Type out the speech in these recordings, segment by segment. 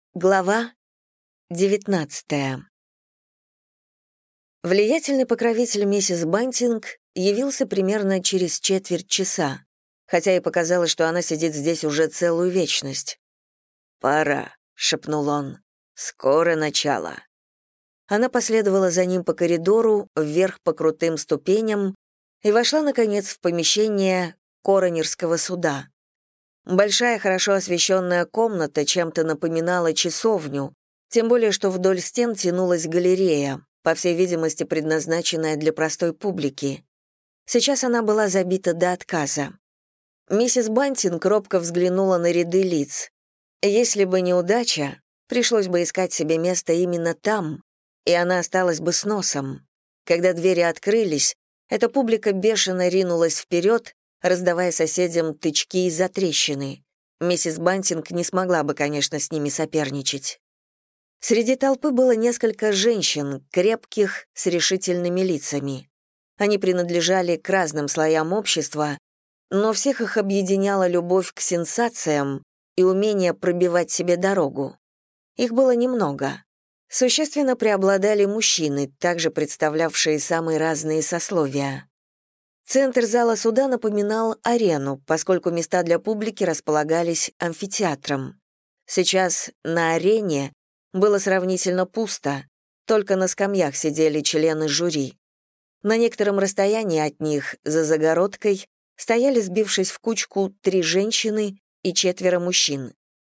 Глава 19. Влиятельный покровитель миссис Бантинг явился примерно через четверть часа, хотя и показалось, что она сидит здесь уже целую вечность. «Пора», — шепнул он, — «скоро начало». Она последовала за ним по коридору, вверх по крутым ступеням и вошла, наконец, в помещение коронерского суда. Большая, хорошо освещенная комната чем-то напоминала часовню, тем более что вдоль стен тянулась галерея, по всей видимости, предназначенная для простой публики. Сейчас она была забита до отказа. Миссис Бантинг робко взглянула на ряды лиц. Если бы не удача, пришлось бы искать себе место именно там, и она осталась бы с носом. Когда двери открылись, эта публика бешено ринулась вперед, раздавая соседям тычки и затрещины. Миссис Бантинг не смогла бы, конечно, с ними соперничать. Среди толпы было несколько женщин, крепких, с решительными лицами. Они принадлежали к разным слоям общества, но всех их объединяла любовь к сенсациям и умение пробивать себе дорогу. Их было немного. Существенно преобладали мужчины, также представлявшие самые разные сословия. Центр зала суда напоминал арену, поскольку места для публики располагались амфитеатром. Сейчас на арене было сравнительно пусто, только на скамьях сидели члены жюри. На некотором расстоянии от них, за загородкой, стояли, сбившись в кучку, 3 женщины и 4 мужчин.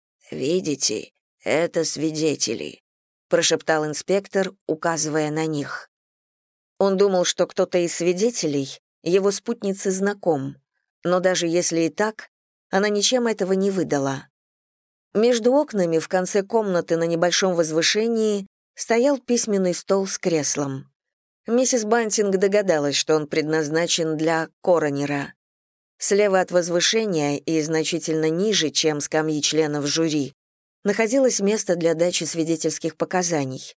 «Видите, это свидетели», — прошептал инспектор, указывая на них. Он думал, что кто-то из свидетелей его спутнице знаком, но даже если и так, она ничем этого не выдала. Между окнами в конце комнаты на небольшом возвышении стоял письменный стол с креслом. Миссис Бантинг догадалась, что он предназначен для коронера. Слева от возвышения и значительно ниже, чем скамьи членов жюри, находилось место для дачи свидетельских показаний.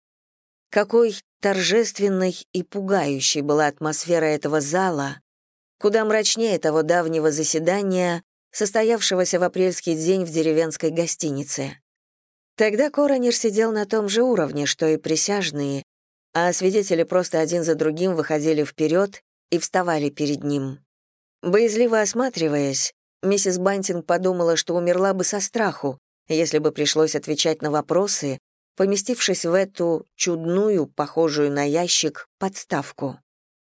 Какой торжественной и пугающей была атмосфера этого зала, куда мрачнее того давнего заседания, состоявшегося в апрельский день в деревенской гостинице. Тогда коронер сидел на том же уровне, что и присяжные, а свидетели просто один за другим выходили вперед и вставали перед ним. Боязливо осматриваясь, миссис Бантинг подумала, что умерла бы со страху, если бы пришлось отвечать на вопросы, поместившись в эту чудную, похожую на ящик, подставку.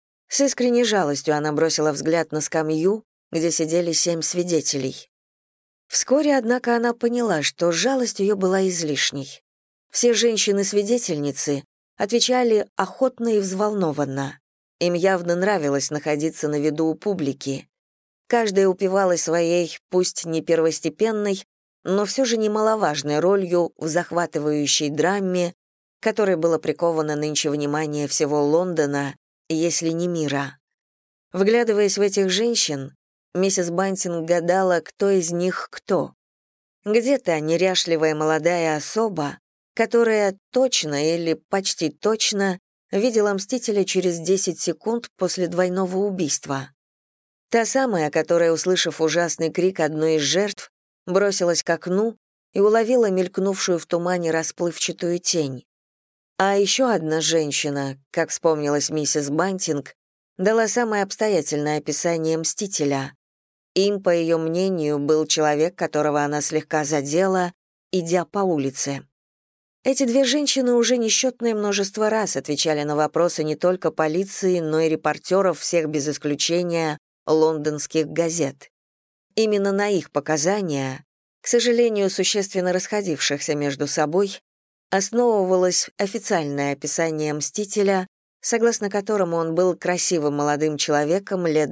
С искренней жалостью она бросила взгляд на скамью, где сидели 7 свидетелей. Вскоре, однако, она поняла, что жалость ее была излишней. Все женщины-свидетельницы отвечали охотно и взволнованно. Им явно нравилось находиться на виду у публики. Каждая упивалась своей, пусть не первостепенной, но все же немаловажной ролью в захватывающей драме, которой было приковано нынче внимание всего Лондона, если не мира. Вглядываясь в этих женщин, миссис Бантинг гадала, кто из них кто. Где-то неряшливая молодая особа, которая точно или почти точно видела мстителя через 10 секунд после двойного убийства. Та самая, которая, услышав ужасный крик одной из жертв, бросилась к окну и уловила мелькнувшую в тумане расплывчатую тень. А еще одна женщина, как вспомнилась миссис Бантинг, дала самое обстоятельное описание мстителя. Им, по ее мнению, был человек, которого она слегка задела, идя по улице. Эти 2 женщины уже несчетное множество раз отвечали на вопросы не только полиции, но и репортеров всех без исключения лондонских газет. Именно на их показания, к сожалению, существенно расходившихся между собой, основывалось официальное описание мстителя, согласно которому он был красивым молодым человеком лет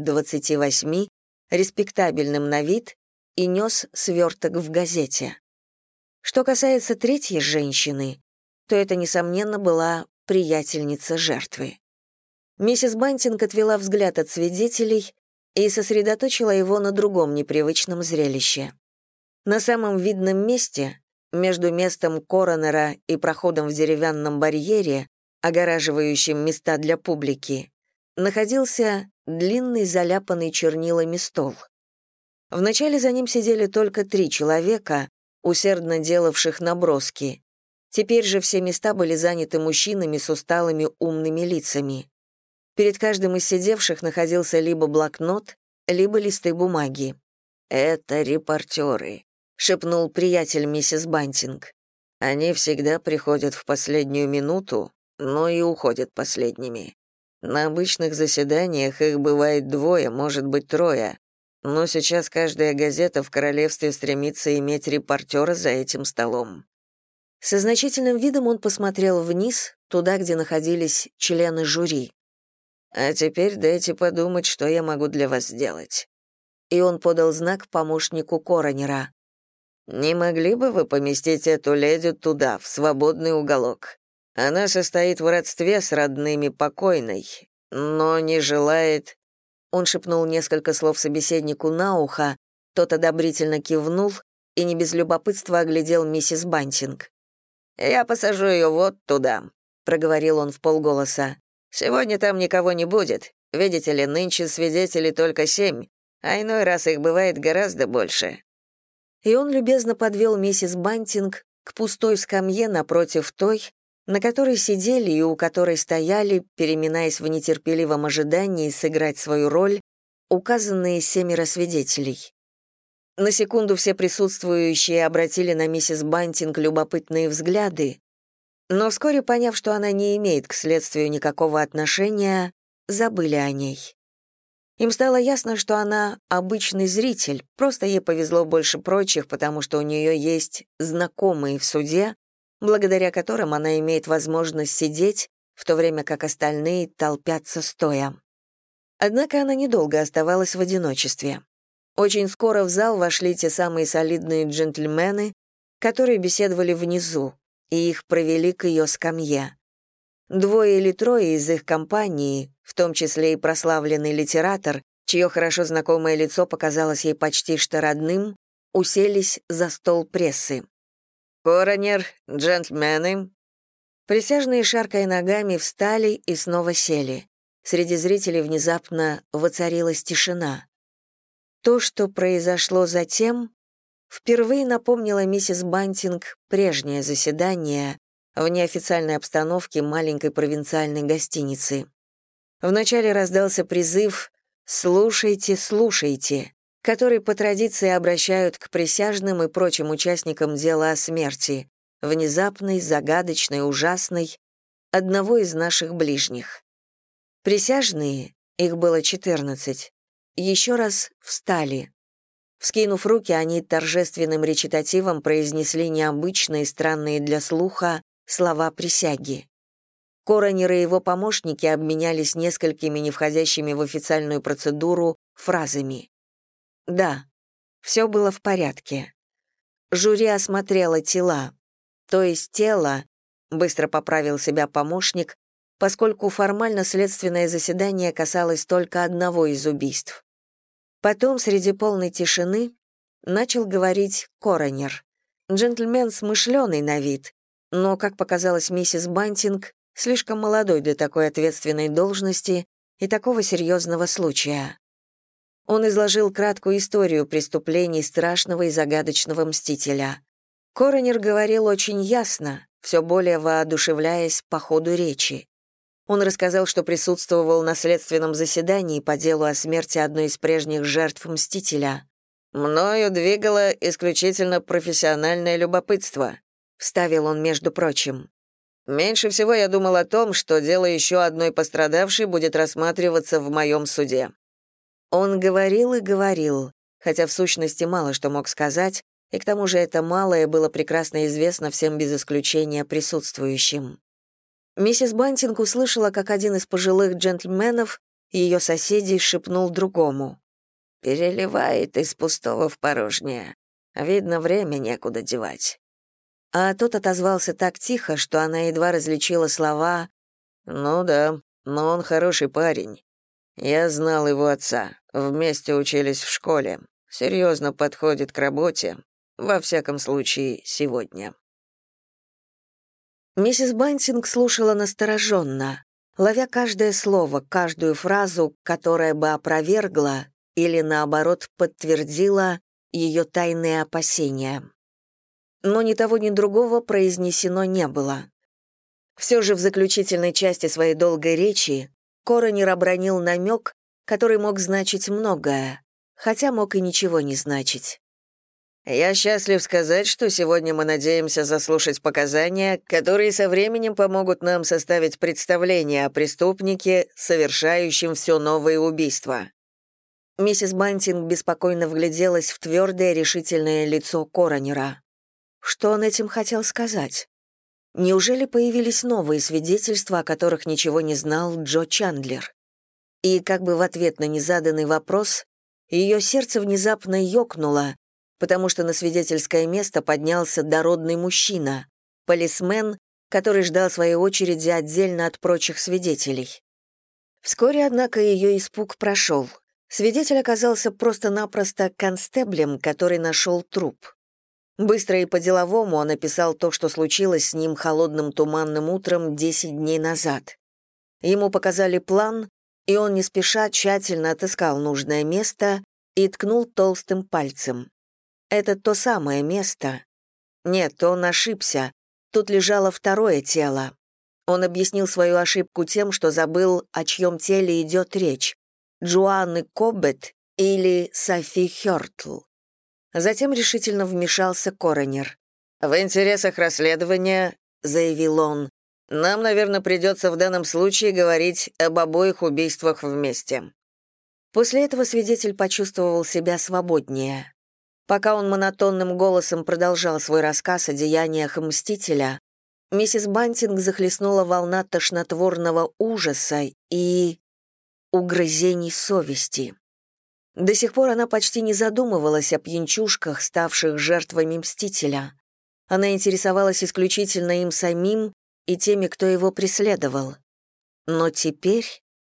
28, респектабельным на вид и нес сверток в газете. Что касается 3-й женщины, то это, несомненно, была приятельница жертвы. Миссис Бантинг отвела взгляд от свидетелей и сосредоточила его на другом непривычном зрелище. На самом видном месте, между местом коронера и проходом в деревянном барьере, огораживающим места для публики, находился длинный заляпанный чернилами стол. Вначале за ним сидели только 3 человека, усердно делавших наброски, Теперь же все места были заняты мужчинами с усталыми умными лицами. Перед каждым из сидевших находился либо блокнот, либо листы бумаги. «Это репортеры», — шепнул приятель миссис Бантинг. «Они всегда приходят в последнюю минуту, но и уходят последними. На обычных заседаниях их бывает 2, может быть 3, но сейчас каждая газета в королевстве стремится иметь репортера за этим столом». Со значительным видом он посмотрел вниз, туда, где находились члены жюри. «А теперь дайте подумать, что я могу для вас сделать». И он подал знак помощнику коронера. «Не могли бы вы поместить эту леди туда, в свободный уголок? Она состоит в родстве с родными покойной, но не желает...» Он шепнул несколько слов собеседнику на ухо, тот одобрительно кивнул и не без любопытства оглядел миссис Бантинг. «Я посажу ее вот туда», — проговорил он вполголоса. «Сегодня там никого не будет. Видите ли, нынче свидетелей только 7, а иной раз их бывает гораздо больше». И он любезно подвел миссис Бантинг к пустой скамье напротив той, на которой сидели и у которой стояли, переминаясь в нетерпеливом ожидании сыграть свою роль, указанные 7 свидетелей. На секунду все присутствующие обратили на миссис Бантинг любопытные взгляды, но вскоре, поняв, что она не имеет к следствию никакого отношения, забыли о ней. Им стало ясно, что она обычный зритель, просто ей повезло больше прочих, потому что у нее есть знакомые в суде, благодаря которым она имеет возможность сидеть, в то время как остальные толпятся стоя. Однако она недолго оставалась в одиночестве. Очень скоро в зал вошли те самые солидные джентльмены, которые беседовали внизу, и их провели к ее скамье. 2 или 3 из их компании, в том числе и прославленный литератор, чье хорошо знакомое лицо показалось ей почти что родным, уселись за стол прессы. «Коронер, джентльмены». Присяжные, шаркая ногами, встали и снова сели. Среди зрителей внезапно воцарилась тишина. То, что произошло затем, впервые напомнило миссис Бантинг прежнее заседание в неофициальной обстановке маленькой провинциальной гостиницы. Вначале раздался призыв «Слушайте, слушайте», который по традиции обращают к присяжным и прочим участникам дела о смерти, внезапной, загадочной, ужасной, одного из наших ближних. Присяжные, их было 14, еще раз встали. Вскинув руки, они торжественным речитативом произнесли необычные, странные для слуха слова присяги. Коронер и его помощники обменялись несколькими не входящими в официальную процедуру фразами. Да, все было в порядке. Жюри осмотрело тела, то есть тело, быстро поправил себя помощник, поскольку формально следственное заседание касалось только одного из убийств. Потом, среди полной тишины, начал говорить коронер. Джентльмен смышленый на вид, но, как показалось миссис Бантинг, слишком молодой для такой ответственной должности и такого серьезного случая. Он изложил краткую историю преступлений страшного и загадочного мстителя. Коронер говорил очень ясно, все более воодушевляясь по ходу речи. Он рассказал, что присутствовал на следственном заседании по делу о смерти одной из прежних жертв мстителя. «Мною двигало исключительно профессиональное любопытство», — вставил он, между прочим. «Меньше всего я думал о том, что дело еще одной пострадавшей будет рассматриваться в моем суде». Он говорил и говорил, хотя в сущности мало что мог сказать, и к тому же это малое было прекрасно известно всем без исключения присутствующим. Миссис Бантинг услышала, как один из пожилых джентльменов, ее соседей, шепнул другому. «Переливает из пустого в порожнее. Видно, время некуда девать». А тот отозвался так тихо, что она едва различила слова «Ну да, но он хороший парень. Я знал его отца, вместе учились в школе. Серьезно подходит к работе, во всяком случае, сегодня». Миссис Бантинг слушала настороженно, ловя каждое слово, каждую фразу, которая бы опровергла или, наоборот, подтвердила ее тайные опасения. но ни того, ни другого произнесено не было. Все же в заключительной части своей долгой речи Коронер обронил намек, который мог значить многое, хотя мог и ничего не значить. «Я счастлив сказать, что сегодня мы надеемся заслушать показания, которые со временем помогут нам составить представление о преступнике, совершающем все новые убийства». Миссис Бантинг беспокойно вгляделась в твердое, решительное лицо Коронера. Что он этим хотел сказать? Неужели появились новые свидетельства, о которых ничего не знал Джо Чандлер? И как бы в ответ на незаданный вопрос, ее сердце внезапно ёкнуло, потому что на свидетельское место поднялся дородный мужчина, полисмен, который ждал своей очереди отдельно от прочих свидетелей. Вскоре, однако, ее испуг прошел. Свидетель оказался просто-напросто констеблем, который нашел труп. Быстро и по-деловому он описал то, что случилось с ним холодным туманным утром 10 дней назад. Ему показали план, и он не спеша тщательно отыскал нужное место и ткнул толстым пальцем. Это то самое место. Нет, он ошибся. Тут лежало второе тело. Он объяснил свою ошибку тем, что забыл, о чьем теле идет речь. Джоанны Коббет или Софи Хёртл. Затем решительно вмешался Коронер. «В интересах расследования», — заявил он, «нам, наверное, придется в данном случае говорить об обоих убийствах вместе». После этого свидетель почувствовал себя свободнее. Пока он монотонным голосом продолжал свой рассказ о деяниях Мстителя, миссис Бантинг захлестнула волна тошнотворного ужаса и угрызений совести. До сих пор она почти не задумывалась о пьянчушках, ставших жертвами Мстителя. Она интересовалась исключительно им самим и теми, кто его преследовал. Но теперь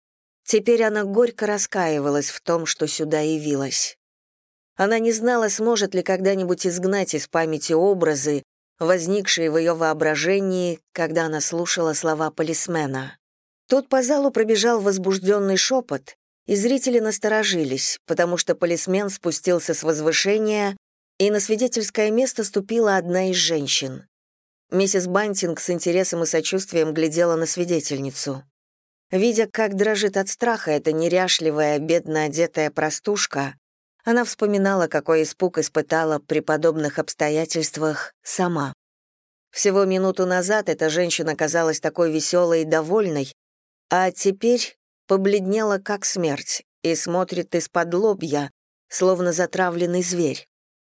она горько раскаивалась в том, что сюда явилась. Она не знала, сможет ли когда-нибудь изгнать из памяти образы, возникшие в ее воображении, когда она слушала слова полисмена. Тут по залу пробежал возбужденный шепот, и зрители насторожились, потому что полисмен спустился с возвышения, и на свидетельское место ступила одна из женщин. Миссис Бантинг с интересом и сочувствием глядела на свидетельницу. Видя, как дрожит от страха эта неряшливая, бедно одетая простушка, она вспоминала, какой испуг испытала при подобных обстоятельствах сама. Всего минуту назад эта женщина казалась такой веселой и довольной, а теперь побледнела как смерть и смотрит из-под лобья, словно затравленный зверь.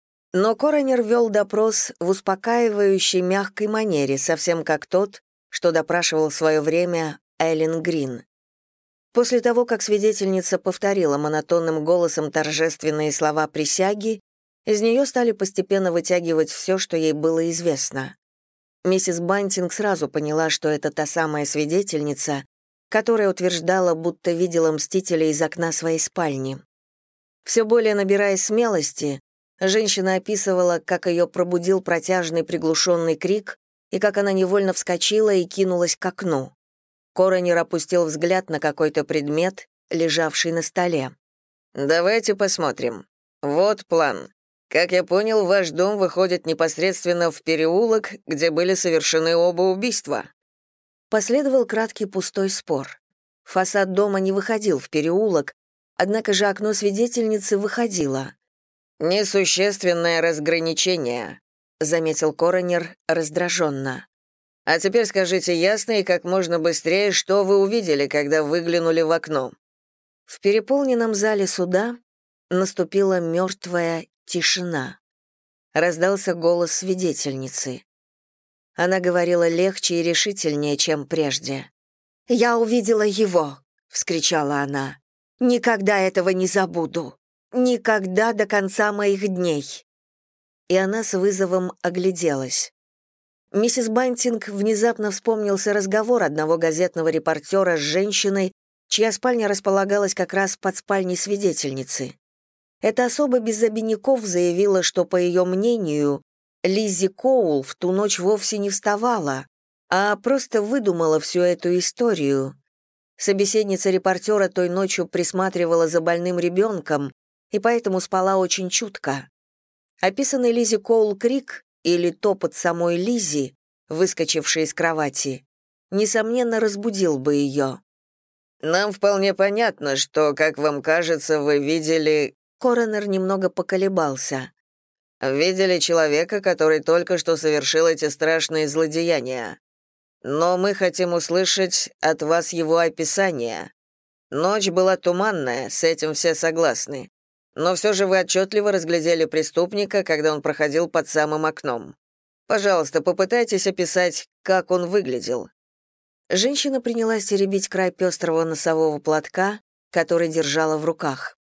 Но Коронер вел допрос в успокаивающей мягкой манере, совсем как тот, что допрашивал в свое время Эллен Грин. После того, как свидетельница повторила монотонным голосом торжественные слова присяги, из нее стали постепенно вытягивать все, что ей было известно. Миссис Бантинг сразу поняла, что это та самая свидетельница, которая утверждала, будто видела Мстителя из окна своей спальни. Все более набираясь смелости, женщина описывала, как ее пробудил протяжный приглушенный крик и как она невольно вскочила и кинулась к окну. Коронер опустил взгляд на какой-то предмет, лежавший на столе. «Давайте посмотрим. Вот план. Как я понял, ваш дом выходит непосредственно в переулок, где были совершены оба убийства». Последовал краткий пустой спор. Фасад дома не выходил в переулок, однако же окно свидетельницы выходило. «Несущественное разграничение», — заметил Коронер раздраженно. «А теперь скажите ясно и как можно быстрее, что вы увидели, когда выглянули в окно». В переполненном зале суда наступила мертвая тишина. Раздался голос свидетельницы. Она говорила легче и решительнее, чем прежде. «Я увидела его!» — вскричала она. «Никогда этого не забуду! Никогда до конца моих дней!» И она с вызовом огляделась. Миссис Бантинг внезапно вспомнился разговор одного газетного репортера с женщиной, чья спальня располагалась как раз под спальней свидетельницы. Эта особа без обиняков заявила, что, по ее мнению, Лиззи Коул в ту ночь вовсе не вставала, а просто выдумала всю эту историю. Собеседница репортера той ночью присматривала за больным ребенком и поэтому спала очень чутко. Описанный Лиззи Коул крик или топот самой Лиззи, выскочившей из кровати, несомненно, разбудил бы ее. «Нам вполне понятно, что, как вам кажется, вы видели...» Коронер немного поколебался. «Видели человека, который только что совершил эти страшные злодеяния. Но мы хотим услышать от вас его описание. Ночь была туманная, с этим все согласны. Но все же вы отчетливо разглядели преступника, когда он проходил под самым окном. Пожалуйста, попытайтесь описать, как он выглядел». Женщина принялась теребить край пестрого носового платка, который держала в руках.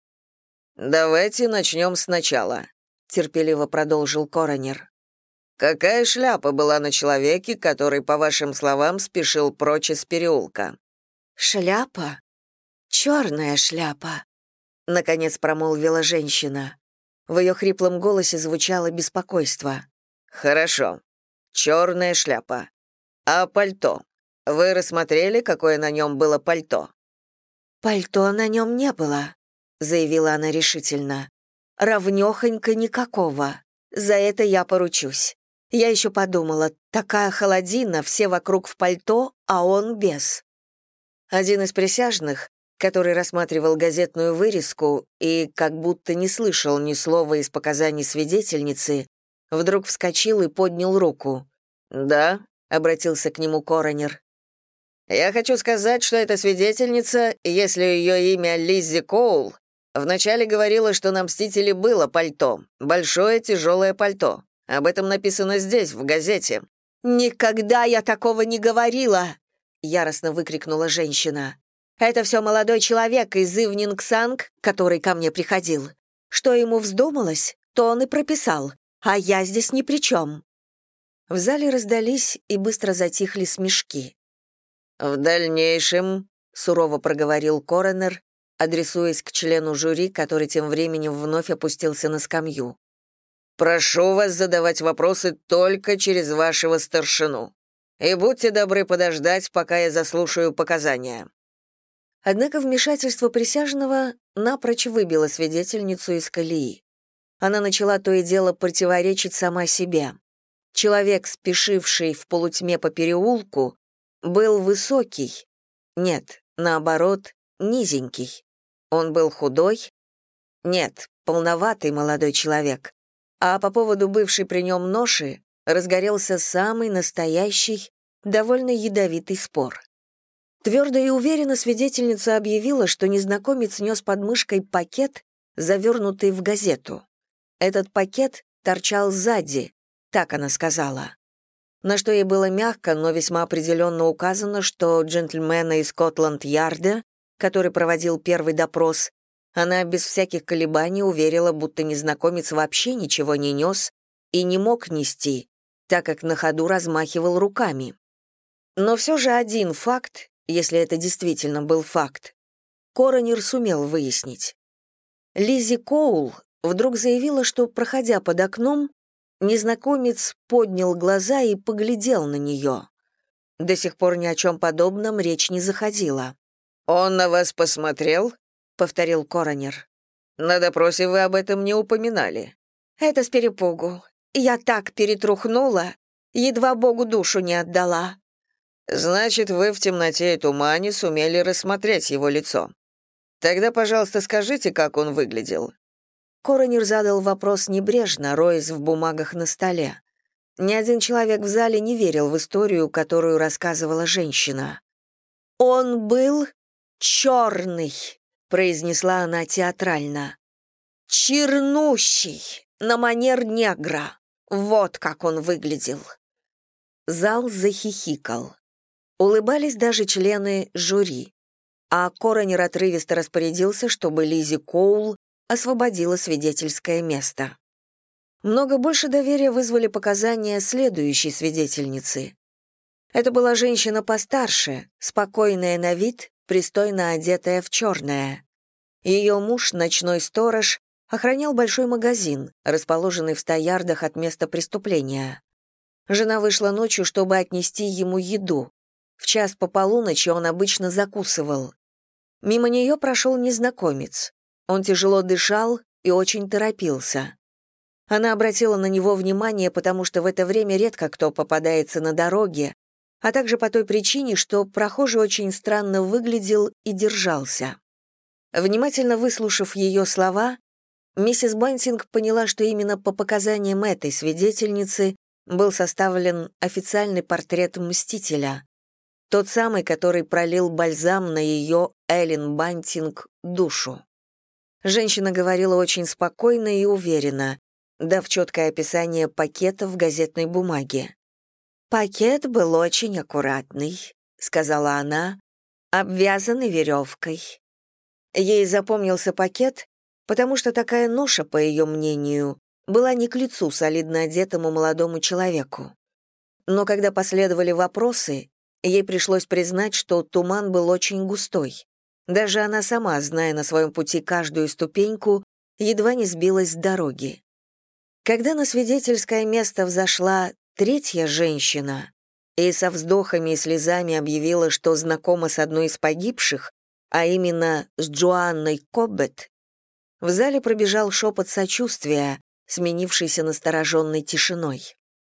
«Давайте начнем сначала», — терпеливо продолжил коронер. «Какая шляпа была на человеке, который, по вашим словам, спешил прочь из переулка?» «Шляпа? Черная шляпа», — наконец промолвила женщина. В ее хриплом голосе звучало беспокойство. «Хорошо. Черная шляпа. А пальто? Вы рассмотрели, какое на нем было пальто?» «Пальто на нем не было», — заявила она решительно. «Равнёхонько никакого. За это я поручусь. Я еще подумала, такая холодина, все вокруг в пальто, а он без». Один из присяжных, который рассматривал газетную вырезку и как будто не слышал ни слова из показаний свидетельницы, вдруг вскочил и поднял руку. «Да», — обратился к нему коронер. «Я хочу сказать, что эта свидетельница, если ее имя Лиззи Коул, вначале говорила, что на Мстителе было пальто, большое тяжелое пальто. Об этом написано здесь, в газете». «Никогда я такого не говорила!» — яростно выкрикнула женщина. «Это все молодой человек из Ивнинг-Санг, который ко мне приходил. Что ему вздумалось, то он и прописал, а я здесь ни при чем». В зале раздались и быстро затихли смешки. «В дальнейшем», — сурово проговорил коронер, адресуясь к члену жюри, который тем временем вновь опустился на скамью. «Прошу вас задавать вопросы только через вашего старшину. И будьте добры подождать, пока я заслушаю показания». Однако вмешательство присяжного напрочь выбило свидетельницу из колеи. Она начала то и дело противоречить сама себе. Человек, спешивший в полутьме по переулку, был высокий. Нет, наоборот, низенький. Он был худой. Нет, полноватый молодой человек. А по поводу бывшей при нем ноши разгорелся самый настоящий, довольно ядовитый спор. Твердо и уверенно свидетельница объявила, что незнакомец нес под мышкой пакет, завернутый в газету. Этот пакет торчал сзади, так она сказала. На что ей было мягко, но весьма определенно указано, что джентльмена из Скотланд-Ярда, который проводил первый допрос, она без всяких колебаний уверила, будто незнакомец вообще ничего не нес и не мог нести, так как на ходу размахивал руками. Но все же один факт, если это действительно был факт, коронер сумел выяснить. Лиззи Коул вдруг заявила, что, проходя под окном, незнакомец поднял глаза и поглядел на нее. До сих пор ни о чем подобном речь не заходила. «Он на вас посмотрел?» — повторил коронер. «На допросе вы об этом не упоминали». «Это с перепугу. Я так перетрухнула, едва Богу душу не отдала». «Значит, вы в темноте и тумане сумели рассмотреть его лицо. Тогда, пожалуйста, скажите, как он выглядел». Коронер задал вопрос небрежно, роясь в бумагах на столе. Ни один человек в зале не верил в историю, которую рассказывала женщина. «Он был черный», — произнесла она театрально. «Чернущий, на манер негра. Вот как он выглядел». Зал захихикал. Улыбались даже члены жюри. А коронер отрывисто распорядился, чтобы Лиззи Коул освободила свидетельское место. Много больше доверия вызвали показания следующей свидетельницы. Это была женщина постарше, спокойная на вид, пристойно одетая в черное. Ее муж, ночной сторож, охранял большой магазин, расположенный в 100 ярдах от места преступления. Жена вышла ночью, чтобы отнести ему еду. В час по полуночи он обычно закусывал. Мимо нее прошел незнакомец. Он тяжело дышал и очень торопился. Она обратила на него внимание, потому что в это время редко кто попадается на дороге, а также по той причине, что прохожий очень странно выглядел и держался. Внимательно выслушав ее слова, миссис Бантинг поняла, что именно по показаниям этой свидетельницы был составлен официальный портрет Мстителя, тот самый, который пролил бальзам на ее, Эллен Бантинг, душу. Женщина говорила очень спокойно и уверенно, дав четкое описание пакета в газетной бумаге. «Пакет был очень аккуратный», — сказала она, — «обвязанный веревкой». Ей запомнился пакет, потому что такая ноша, по ее мнению, была не к лицу солидно одетому молодому человеку. Но когда последовали вопросы, ей пришлось признать, что туман был очень густой. Даже она сама, зная на своем пути каждую ступеньку, едва не сбилась с дороги. Когда на свидетельское место взошла третья женщина и со вздохами и слезами объявила, что знакома с одной из погибших, а именно с Джоанной Коббет, в зале пробежал шепот сочувствия, сменившийся настороженной тишиной.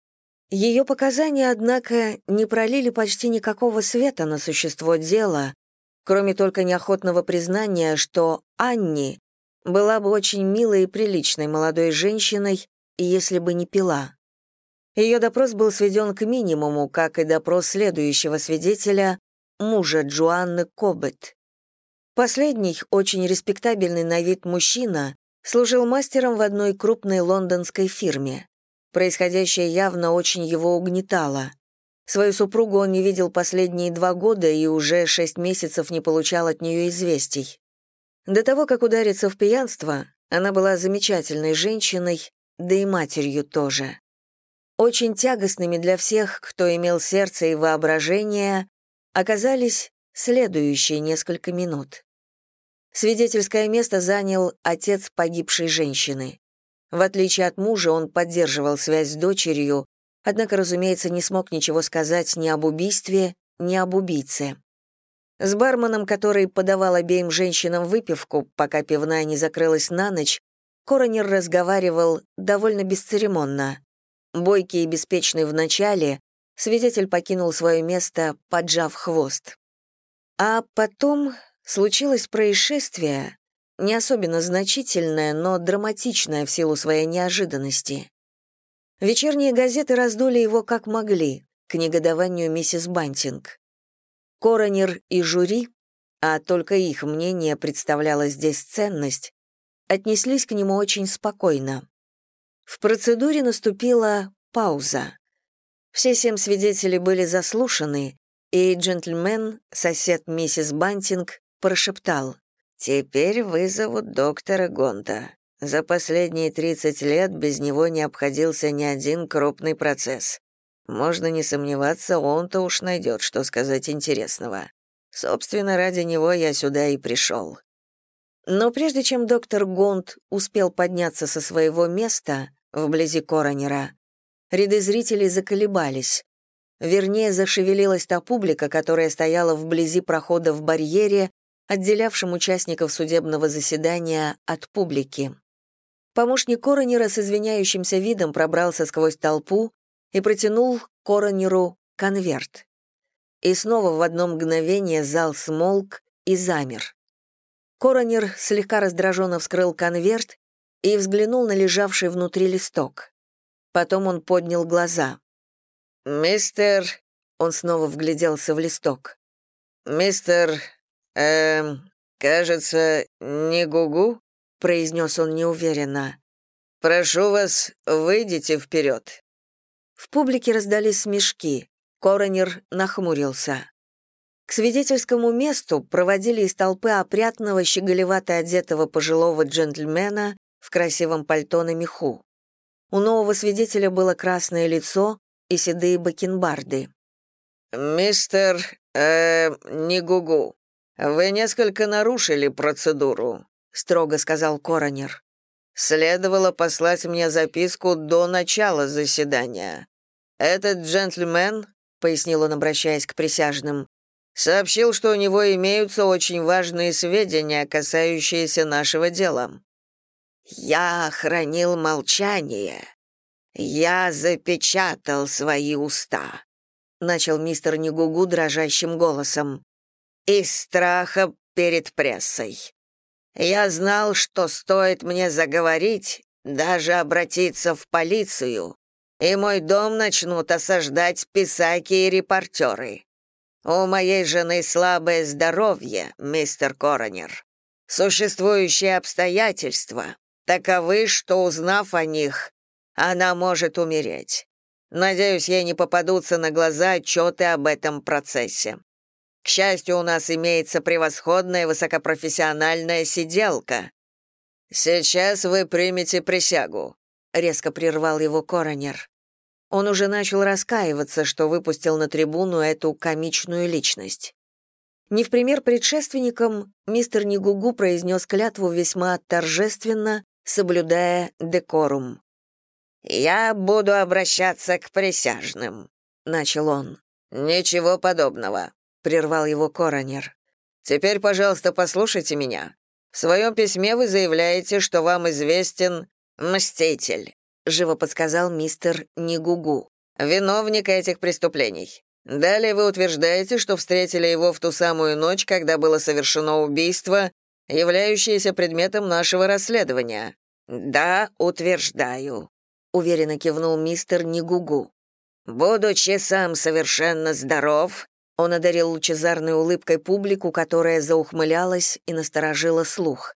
Ее показания, однако, не пролили почти никакого света на существо дела, кроме только неохотного признания, что Анни была бы очень милой и приличной молодой женщиной, если бы не пила. Ее допрос был сведен к минимуму, как и допрос следующего свидетеля, мужа Джоанны Коббет. Последний, очень респектабельный на вид мужчина, служил мастером в одной крупной лондонской фирме. Происходящее явно очень его угнетало. Свою супругу он не видел последние 2 года и уже 6 месяцев не получал от нее известий. До того, как удариться в пьянство, она была замечательной женщиной, да и матерью тоже. Очень тягостными для всех, кто имел сердце и воображение, оказались следующие несколько минут. Свидетельское место занял отец погибшей женщины. В отличие от мужа, он поддерживал связь с дочерью, однако, разумеется, не смог ничего сказать ни об убийстве, ни об убийце. С барменом, который подавал обеим женщинам выпивку, пока пивная не закрылась на ночь, коронер разговаривал довольно бесцеремонно. Бойкий и беспечный в начале, свидетель покинул свое место, поджав хвост. А потом случилось происшествие, не особенно значительное, но драматичное в силу своей неожиданности. Вечерние газеты раздули его как могли, к негодованию миссис Бантинг. Коронер и жюри, а только их мнение представляло здесь ценность, отнеслись к нему очень спокойно. В процедуре наступила пауза. Все 7 свидетелей были заслушаны, и джентльмен, сосед миссис Бантинг, прошептал: «Теперь вызовут доктора Гонта. За последние 30 лет без него не обходился ни один крупный процесс. Можно не сомневаться, он-то уж найдет, что сказать интересного. Собственно, ради него я сюда и пришел». Но прежде чем доктор Гонт успел подняться со своего места, вблизи коронера, ряды зрителей заколебались. Вернее, зашевелилась та публика, которая стояла вблизи прохода в барьере, отделявшем участников судебного заседания от публики. Помощник коронера с извиняющимся видом пробрался сквозь толпу и протянул коронеру конверт. И снова в одно мгновение зал смолк и замер. Коронер слегка раздраженно вскрыл конверт и взглянул на лежавший внутри листок. Потом он поднял глаза. «Мистер...» — он снова вгляделся в листок. «Мистер... кажется, не Гугу?» — произнес он неуверенно. «Прошу вас, выйдите вперед». В публике раздались смешки. Коронер нахмурился. К свидетельскому месту проводили из толпы опрятного, щеголевато одетого пожилого джентльмена в красивом пальто на меху. У нового свидетеля было красное лицо и седые бакенбарды. «Мистер... Нигугу, вы несколько нарушили процедуру», — строго сказал коронер. «Следовало послать мне записку до начала заседания. Этот джентльмен, — пояснил он, обращаясь к присяжным, — сообщил, что у него имеются очень важные сведения, касающиеся нашего дела». Я хранил молчание. Я запечатал свои уста, начал мистер Нигугу дрожащим голосом. Из страха перед прессой. Я знал, что стоит мне заговорить, даже обратиться в полицию, и мой дом начнут осаждать писаки и репортеры. У моей жены слабое здоровье, мистер Коронер. Существующие обстоятельства таковы, что, узнав о них, она может умереть. Надеюсь, ей не попадутся на глаза отчеты об этом процессе. К счастью, у нас имеется превосходная высокопрофессиональная сиделка. Сейчас вы примете присягу», — резко прервал его коронер. Он уже начал раскаиваться, что выпустил на трибуну эту комичную личность. Не в пример предшественникам, мистер Нигугу произнес клятву весьма торжественно, соблюдая декорум. «Я буду обращаться к присяжным», — начал он. «Ничего подобного», — прервал его коронер. «Теперь, пожалуйста, послушайте меня. В своем письме вы заявляете, что вам известен мститель», — живо подсказал мистер Нигугу, «виновник этих преступлений. Далее вы утверждаете, что встретили его в ту самую ночь, когда было совершено убийство, являющееся предметом нашего расследования». «Да, утверждаю», — уверенно кивнул мистер Нигугу. «Будучи сам совершенно здоров», он одарил лучезарной улыбкой публику, которая заухмылялась и насторожила слух.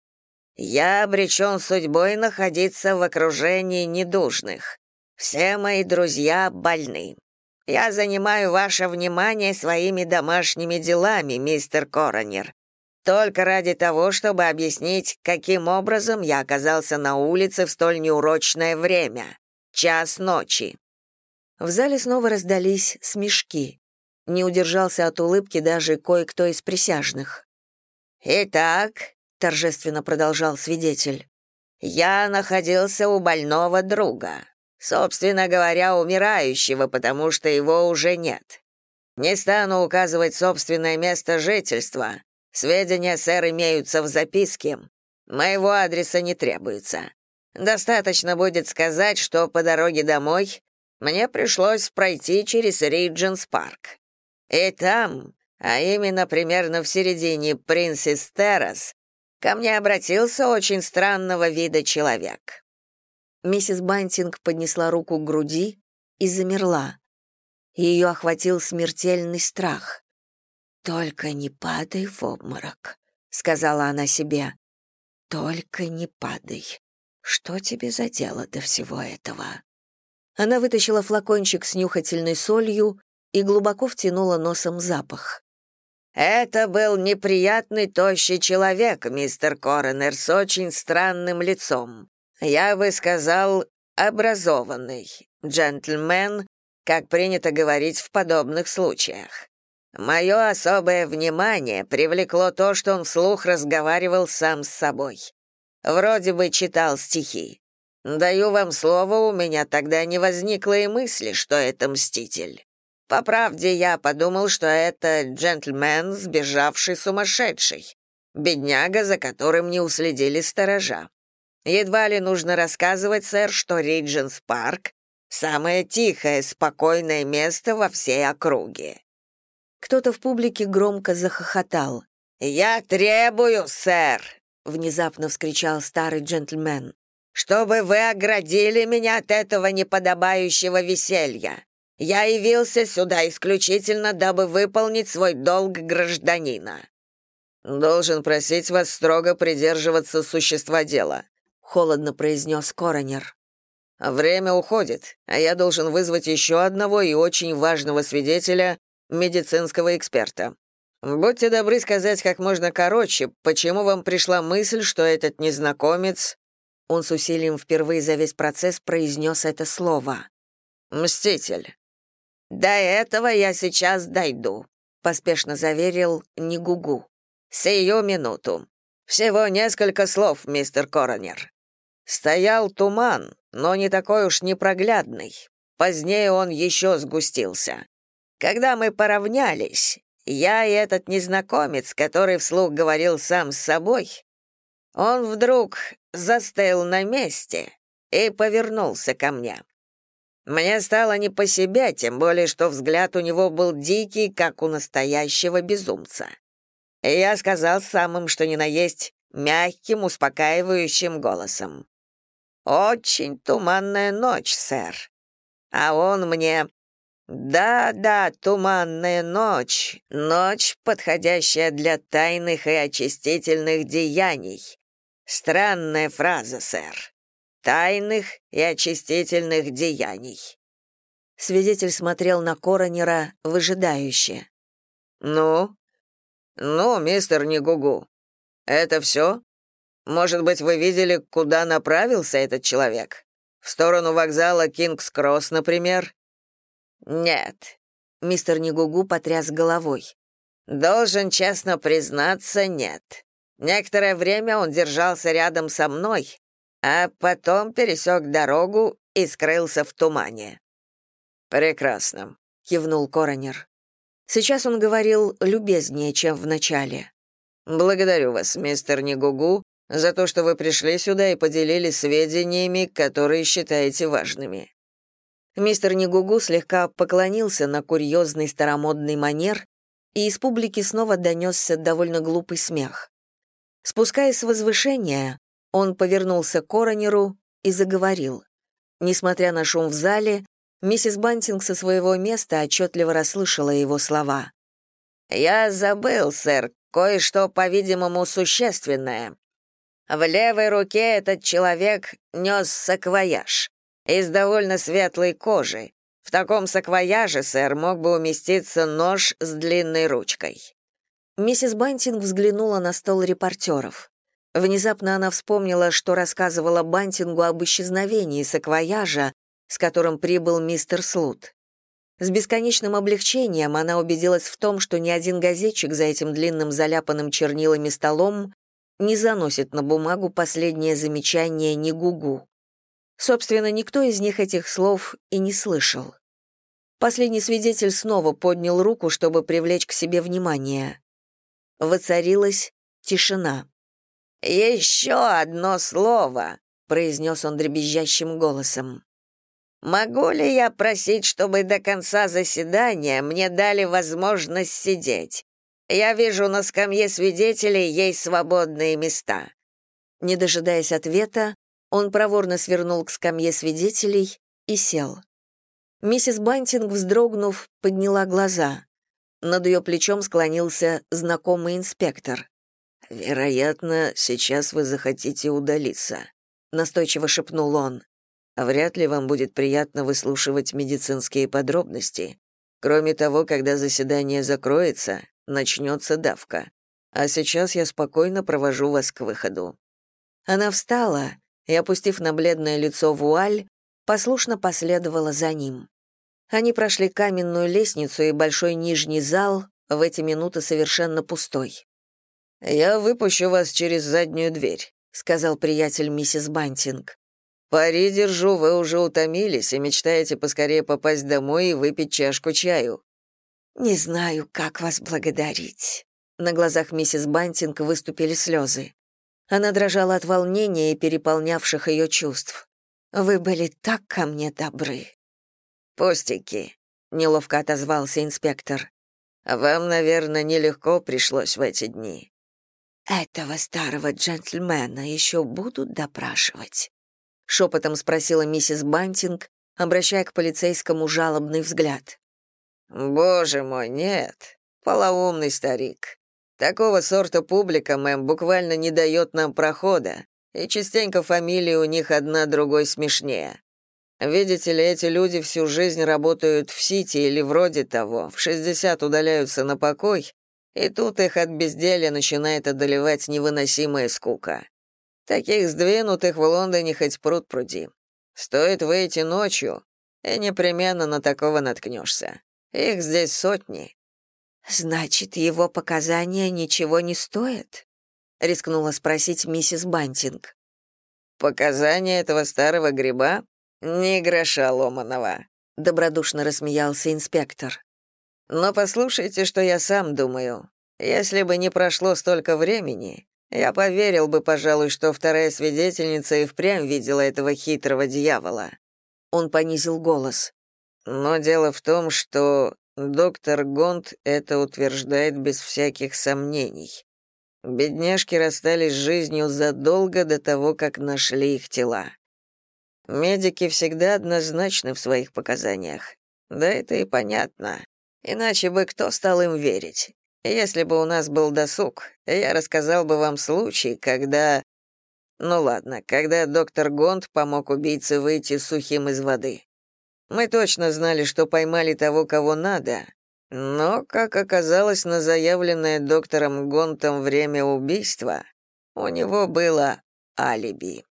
«Я обречен судьбой находиться в окружении недужных. Все мои друзья больны. Я занимаю ваше внимание своими домашними делами, мистер Коронер, только ради того, чтобы объяснить, каким образом я оказался на улице в столь неурочное время. 1:00 ночи». В зале снова раздались смешки. Не удержался от улыбки даже кое-кто из присяжных. «Итак», — торжественно продолжал свидетель, «я находился у больного друга, собственно говоря, умирающего, потому что его уже нет. Не стану указывать собственное место жительства. Сведения, сэр, имеются в записке. Моего адреса не требуется. Достаточно будет сказать, что по дороге домой мне пришлось пройти через Ридженс-парк. И там, а именно примерно в середине Принцесс-террас, ко мне обратился очень странного вида человек». Миссис Бантинг поднесла руку к груди и замерла. Ее охватил смертельный страх. «Только не падай в обморок», — сказала она себе. «Только не падай. Что тебе за дело до всего этого?» Она вытащила флакончик с нюхательной солью и глубоко втянула носом запах. «Это был неприятный тощий человек, мистер Коронер, с очень странным лицом. Я бы сказал, образованный джентльмен, как принято говорить в подобных случаях. Мое особое внимание привлекло то, что он вслух разговаривал сам с собой. Вроде бы читал стихи. Даю вам слово, у меня тогда не возникло и мысли, что это мститель. По правде, я подумал, что это джентльмен, сбежавший сумасшедший, бедняга, за которым не уследили сторожа. Едва ли нужно рассказывать, сэр, что Ридженс-парк — самое тихое, спокойное место во всей округе». Кто-то в публике громко захохотал. «Я требую, сэр!» — внезапно вскричал старый джентльмен, «чтобы вы оградили меня от этого неподобающего веселья. Я явился сюда исключительно, дабы выполнить свой долг гражданина». «Должен просить вас строго придерживаться существа дела», — холодно произнес коронер. «Время уходит, а я должен вызвать еще одного и очень важного свидетеля, медицинского эксперта. Будьте добры сказать как можно короче, почему вам пришла мысль, что этот незнакомец...» Он с усилием впервые за весь процесс произнес это слово. «Мститель». «До этого я сейчас дойду», — поспешно заверил Нигугу. «Сию минуту. Всего несколько слов, мистер Коронер. Стоял туман, но не такой уж непроглядный. Позднее он еще сгустился. Когда мы поравнялись, я и этот незнакомец, который вслух говорил сам с собой, Он вдруг застыл на месте и повернулся ко мне. Мне стало не по себе, тем более, что взгляд у него был дикий, как у настоящего безумца. И я сказал самым, что ни на есть, мягким, успокаивающим голосом: «Очень туманная ночь, сэр». А он мне: «Да, туманная ночь, ночь, подходящая для тайных и очистительных деяний». Странная фраза, сэр. Тайных и очистительных деяний. Свидетель смотрел на коронера выжидающе. «Ну? Ну, мистер Нигугу, это все? Может быть, вы видели, куда направился этот человек? В сторону вокзала Кингс-Кросс, например?» «Нет», — мистер Нигугу потряс головой. «Должен честно признаться, нет. Некоторое время он держался рядом со мной, а потом пересек дорогу и скрылся в тумане». «Прекрасно», — кивнул коронер. Сейчас он говорил любезнее, чем в начале. «Благодарю вас, мистер Нигугу, за то, что вы пришли сюда и поделились сведениями, которые считаете важными». Мистер Нигугу слегка поклонился на курьезный старомодный манер, и из публики снова донесся довольно глупый смех. Спускаясь с возвышения, он повернулся к коронеру и заговорил. Несмотря на шум в зале, миссис Бантинг со своего места отчетливо расслышала его слова. «Я забыл, сэр, кое-что, по-видимому, существенное. В левой руке этот человек нес саквояж из довольно светлой кожи. В таком саквояже, сэр, мог бы уместиться нож с длинной ручкой». Миссис Бантинг взглянула на стол репортеров. Внезапно она вспомнила, что рассказывала Бантингу об исчезновении саквояжа, с которым прибыл мистер Слут. С бесконечным облегчением она убедилась в том, что ни один газетчик за этим длинным заляпанным чернилами столом не заносит на бумагу последнее замечание Нигугу. Собственно, никто из них этих слов и не слышал. Последний свидетель снова поднял руку, чтобы привлечь к себе внимание. Воцарилась тишина. «Еще одно слово», — произнес он дребезжащим голосом. «Могу ли я просить, чтобы до конца заседания мне дали возможность сидеть? Я вижу, на скамье свидетелей есть свободные места». Не дожидаясь ответа, он проворно свернул к скамье свидетелей и сел. Миссис Бантинг, вздрогнув, подняла глаза. Над ее плечом склонился знакомый инспектор. «Вероятно, сейчас вы захотите удалиться», — настойчиво шепнул он. «Вряд ли вам будет приятно выслушивать медицинские подробности. Кроме того, когда заседание закроется, начнется давка. А сейчас я спокойно провожу вас к выходу». Она встала и, опустив на бледное лицо вуаль, послушно последовала за ним. Они прошли каменную лестницу и большой нижний зал, в эти минуты совершенно пустой. «Я выпущу вас через заднюю дверь», — сказал приятель миссис Бантинг. «Пари держу, вы уже утомились и мечтаете поскорее попасть домой и выпить чашку чаю». «Не знаю, как вас благодарить». На глазах миссис Бантинг выступили слезы. Она дрожала от волнения и переполнявших ее чувств. «Вы были так ко мне добры». «Пустяки», — неловко отозвался инспектор. «Вам, наверное, нелегко пришлось в эти дни». «Этого старого джентльмена еще будут допрашивать?» — шепотом спросила миссис Бантинг, обращая к полицейскому жалобный взгляд. «Боже мой, нет. Полоумный старик. Такого сорта публика, мэм, буквально не дает нам прохода, и частенько фамилии у них одна другой смешнее. Видите ли, эти люди всю жизнь работают в Сити или вроде того, в 60 удаляются на покой, и тут их от безделья начинает одолевать невыносимая скука. Таких сдвинутых в Лондоне хоть пруд пруди. Стоит выйти ночью, и непременно на такого наткнешься. Их здесь сотни». «Значит, его показания ничего не стоят?» — рискнула спросить миссис Бантинг. «Показания этого старого гриба? Ни гроша ломаного», — добродушно рассмеялся инспектор. «Но послушайте, что я сам думаю. Если бы не прошло столько времени, Я поверил бы, пожалуй, что вторая свидетельница и впрямь видела этого хитрого дьявола. Он понизил голос. Но дело в том, что доктор Гонт это утверждает без всяких сомнений. Бедняжки расстались с жизнью задолго до того, как нашли их тела. Медики всегда однозначны в своих показаниях. Да это и понятно. Иначе бы кто стал им верить? Если бы у нас был досуг, я рассказал бы вам случай, когда... Ну ладно, когда доктор Гонт помог убийце выйти сухим из воды. Мы точно знали, что поймали того, кого надо, но, как оказалось, на заявленное доктором Гонтом время убийства у него было алиби.